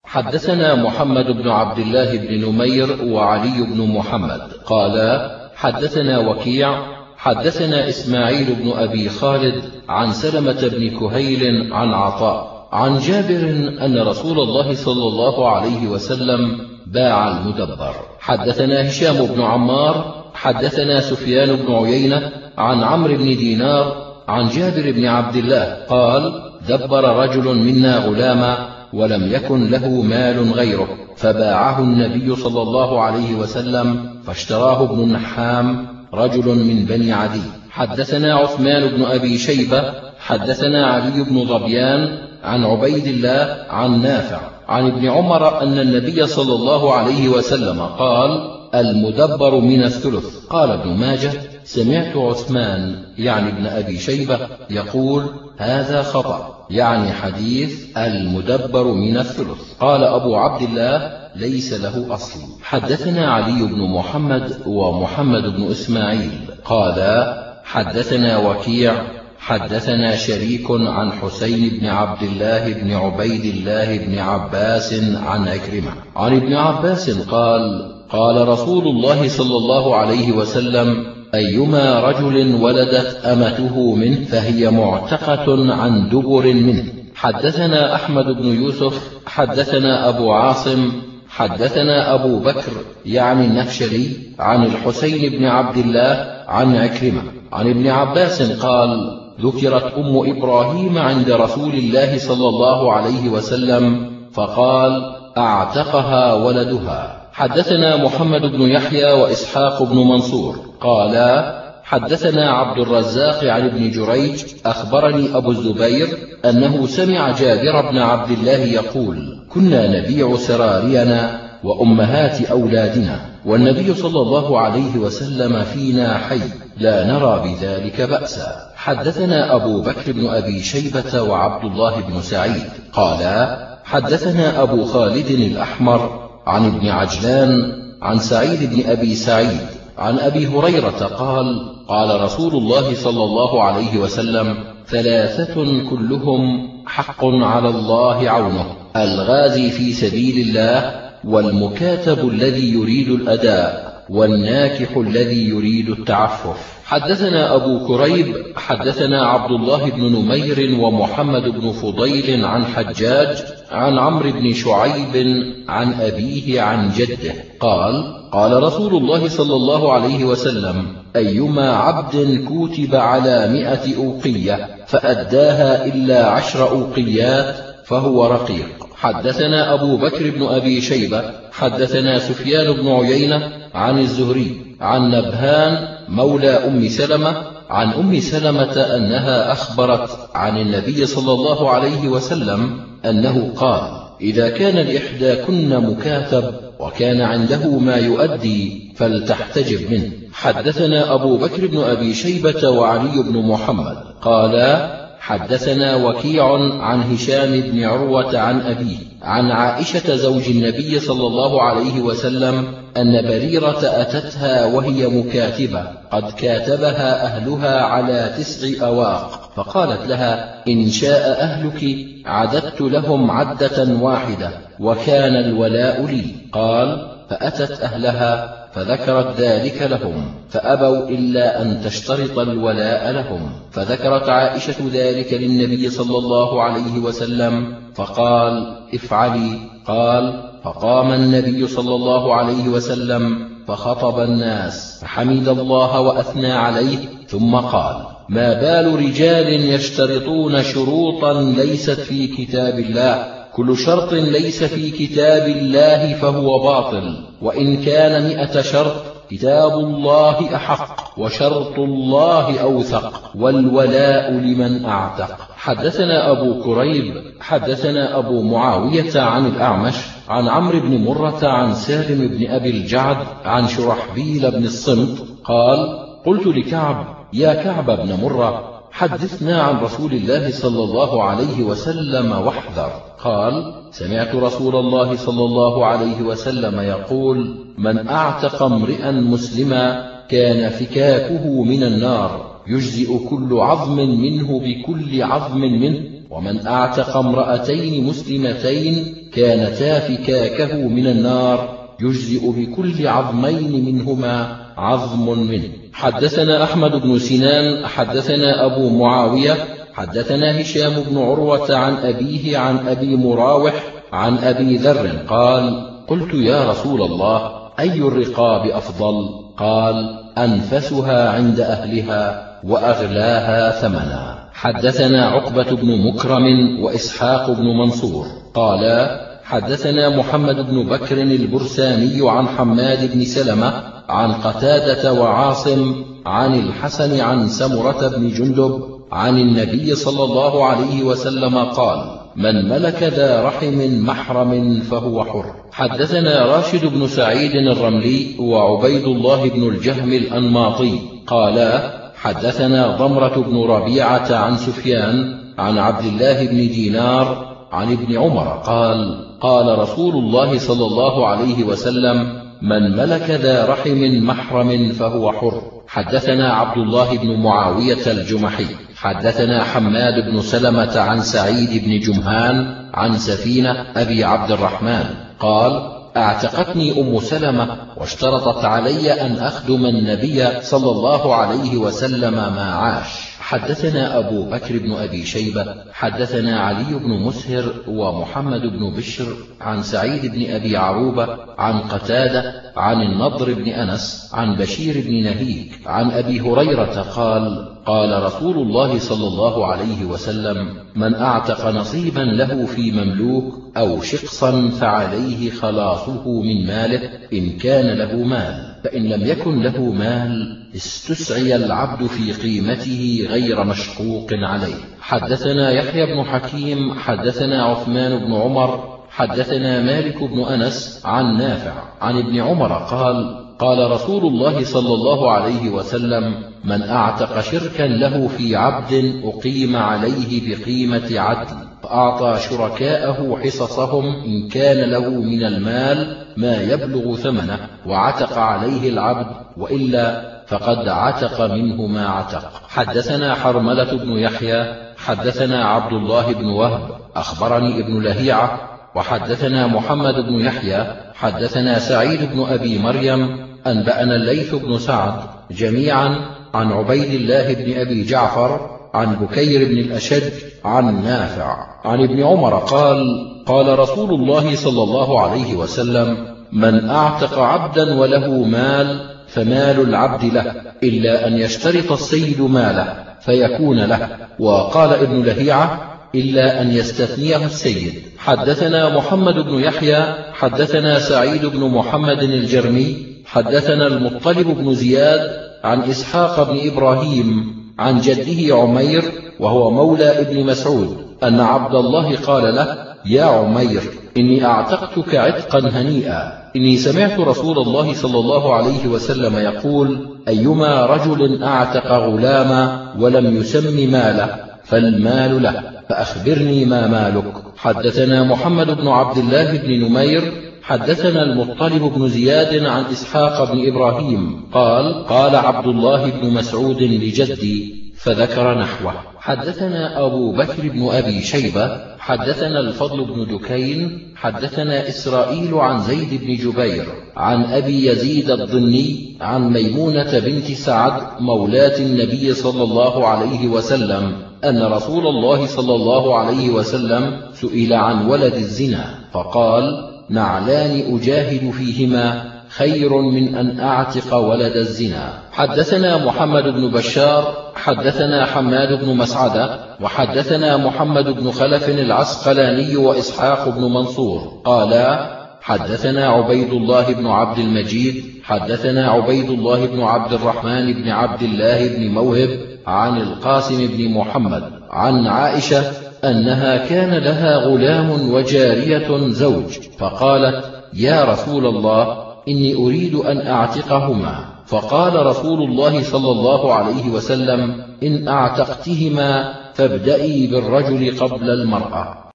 حدثنا محمد بن عبد الله بن نمير وعلي بن محمد قالا حدثنا وكيع حدثنا إسماعيل بن أبي خالد عن سلمة بن كهيل عن عطاء عن جابر أن رسول الله صلى الله عليه وسلم باع المدبر. حدثنا هشام بن عمار حدثنا سفيان بن عيينة عن عمرو بن دينار عن جابر بن عبد الله قال دبر رجل منا غلاما ولم يكن له مال غيره فباعه النبي صلى الله عليه وسلم فاشتراه ابن النحام رجل من بني عدي. حدثنا عثمان بن أبي شيبة حدثنا علي بن ظبيان عن عبيد الله عن نافع عن ابن عمر أن النبي صلى الله عليه وسلم قال المدبر من الثلث. قال ابن ماجه سمعت عثمان يعني ابن أبي شيبة يقول هذا خطأ يعني حديث المدبر من الثلث. قال أبو عبد الله ليس له أصل. حدثنا علي بن محمد ومحمد بن إسماعيل قال حدثنا وكيع حدثنا شريك عن حسين بن عبد الله بن عبيد الله بن عباس عن عكرمة عن ابن عباس قال قال رسول الله صلى الله عليه وسلم أيما رجل ولدت أمته منه فهي معتقة عن دبر منه. حدثنا أحمد بن يوسف حدثنا أبو عاصم حدثنا أبو بكر يعني النفشري عن الحسين بن عبد الله عن عكرمة عن ابن عباس قال ذكرت أم إبراهيم عند رسول الله صلى الله عليه وسلم فقال أعتقها ولدها. حدثنا محمد بن يحيى وإسحاق بن منصور قالا حدثنا عبد الرزاق عن ابن جريج أخبرني أبو الزبير أنه سمع جابر بن عبد الله يقول كنا نبيع سرارينا وأمهات أولادنا والنبي صلى الله عليه وسلم فينا حي لا نرى بذلك بأسا. حدثنا أبو بكر بن أبي شيبة وعبد الله بن سعيد قالا حدثنا أبو خالد الأحمر عن ابن عجلان عن سعيد بن أبي سعيد عن أبي هريرة قال قال رسول الله صلى الله عليه وسلم ثلاثة كلهم حق على الله عونه الغازي في سبيل الله والمكاتب الذي يريد الأداء والناكح الذي يريد التعفف. حدثنا أبو كريب حدثنا عبد الله بن نمير ومحمد بن فضيل عن حجاج عن عمرو بن شعيب عن أبيه عن جده قال قال رسول الله صلى الله عليه وسلم أيما عبد كوتب على 100 أوقية فأداها إلا 10 أوقيات فهو رقيق. حدثنا أبو بكر بن أبي شيبة حدثنا سفيان بن عيينة عن الزهري عن نبهان مولى أم سلمة عن أم سلمة أنها أخبرت عن النبي صلى الله عليه وسلم أنه قال إذا كان لإحداكن مكاتب وكان عنده ما يؤدي فلتحتجب منه. حدثنا أبو بكر بن أبي شيبة وعلي بن محمد قالا حدثنا وكيع عن هشام بن عروة عن أبيه عن عائشة زوج النبي صلى الله عليه وسلم أن بريرة أتتها وهي مكاتبة قد كاتبها أهلها على 9 أواق فقالت لها إن شاء أهلك عددت لهم عدة واحدة وكان الولاء لي. قال فأتت أهلها فذكرت ذلك لهم فأبوا إلا أن تشترط الولاء لهم فذكرت عائشة ذلك للنبي صلى الله عليه وسلم فقال افعلي. قال فقام النبي صلى الله عليه وسلم فخطب الناس فحمد الله وأثنى عليه ثم قال ما بال رجال يشترطون شروطا ليست في كتاب الله كل شرط ليس في كتاب الله فهو باطل وإن كان 100 شرط كتاب الله أحق وشرط الله أوثق والولاء لمن أعتق. حدثنا أبو كريب حدثنا أبو معاوية عن الأعمش عن عمرو بن مرة عن سالم بن أبي الجعد عن شرحبيل بن الصمت قال قلت لكعب يا كعب بن مرة حدثنا عن رسول الله صلى الله عليه وسلم واحذر. قال سمعت رسول الله صلى الله عليه وسلم يقول من أعتق امرئا مسلما كان فكاكه من النار يجزئ كل عظم منه بكل عظم منه ومن أعتق امرأتين مسلمتين كانتا فكاكه من النار يجزئ بكل عظمين منهما عظم منه. حدثنا أحمد بن سنان حدثنا أبو معاوية حدثنا هشام بن عروة عن أبيه عن أبي مراوح عن أبي ذر قال: قلت يا رسول الله أي الرقاب أفضل؟ قال: أنفسها عند أهلها وأغلاها ثمنا. حدثنا عقبة بن مكرم وإسحاق بن منصور قالا: حدثنا محمد بن بكر البرساني عن حماد بن سلمة عن قتادة وعاصم عن الحسن عن سمرة بن جندب عن النبي صلى الله عليه وسلم قال: من ملك ذا رحم محرم فهو حر. حدثنا راشد بن سعيد الرملي وعبيد الله بن الجهم الأنماطي قالا: حدثنا ضمرة بن ربيعة عن سفيان عن عبد الله بن دينار عن ابن عمر قال: قال رسول الله صلى الله عليه وسلم: من ملك ذا رحم محرم فهو حر. حدثنا عبد الله بن معاوية الجمحي حدثنا حماد بن سلمة عن سعيد بن جمهان عن سفينة أبي عبد الرحمن قال: اعتقتني أم سلمة واشترطت علي أن أخدم النبي صلى الله عليه وسلم ما عاش. حدثنا أبو بكر بن أبي شيبة حدثنا علي بن مسهر ومحمد بن بشر عن سعيد بن أبي عروبة عن قتادة عن النضر بن أنس عن بشير بن نهيك عن أبي هريرة قال: قال رسول الله صلى الله عليه وسلم: من أعتق نصيبا له في مملوك أو شقصا فعليه خلاصه من ماله إن كان له مال، فإن لم يكن له مال استسعي العبد في قيمته غير مشقوق عليه. حدثنا يحيى بن حكيم حدثنا عثمان بن عمر حدثنا مالك بن أنس عن نافع عن ابن عمر قال: قال رسول الله صلى الله عليه وسلم: من أعتق شركا له في عبد أقيم عليه بقيمة عدل، فأعطى شركاءه حصصهم إن كان له من المال ما يبلغ ثمنه، وعتق عليه العبد، وإلا فقد عتق منه ما عتق. حدثنا حرملة بن يحيى حدثنا عبد الله بن وهب أخبرني ابن لهيعة وحدثنا محمد بن يحيى حدثنا سعيد بن أبي مريم أنبأنا الليث بن سعد جميعا عن عبيد الله بن أبي جعفر عن بكير بن الأشج عن نافع عن ابن عمر قال: قال رسول الله صلى الله عليه وسلم: من أعتق عبدا وله مال فمال العبد له، إلا أن يشترط السيد ماله فيكون له. وقال ابن لهيعة: إلا أن يستثنيه السيد. حدثنا محمد بن يحيى حدثنا سعيد بن محمد الجرمي حدثنا المطلب بن زياد عن إسحاق بن إبراهيم عن جده عمير وهو مولى ابن مسعود أن عبد الله قال له: يا عمير، إني أعتقتك عتقا هنيئا، إني سمعت رسول الله صلى الله عليه وسلم يقول: أيما رجل أعتق غلاما ولم يسم ماله فالمال له، فأخبرني ما مالك. حدثنا محمد بن عبد الله بن نمير حدثنا المطلب بن زياد عن إسحاق بن إبراهيم قال: قال عبد الله بن مسعود لجدي، فذكر نحوه. حدثنا أبو بكر بن أبي شيبة حدثنا الفضل بن دكين حدثنا إسرائيل عن زيد بن جبير عن أبي يزيد الضني عن ميمونة بنت سعد مولاة النبي صلى الله عليه وسلم أن رسول الله صلى الله عليه وسلم سئل عن ولد الزنا فقال: نعلان أجاهد فيهما خير من أن أعتق ولد الزنا. حدثنا محمد بن بشار حدثنا حماد بن مسعدة وحدثنا محمد بن خلف العسقلاني وإسحاق بن منصور قالا: حدثنا عبيد الله بن عبد المجيد حدثنا عبيد الله بن عبد الرحمن بن عبد الله بن موهب عن القاسم بن محمد عن عائشة أنها كان لها غلام وجارية زوج، فقالت: يا رسول الله، إني أريد أن أعتقهما. فقال رسول الله صلى الله عليه وسلم: إن أعتقتهما فابدئي بالرجل قبل المرأة.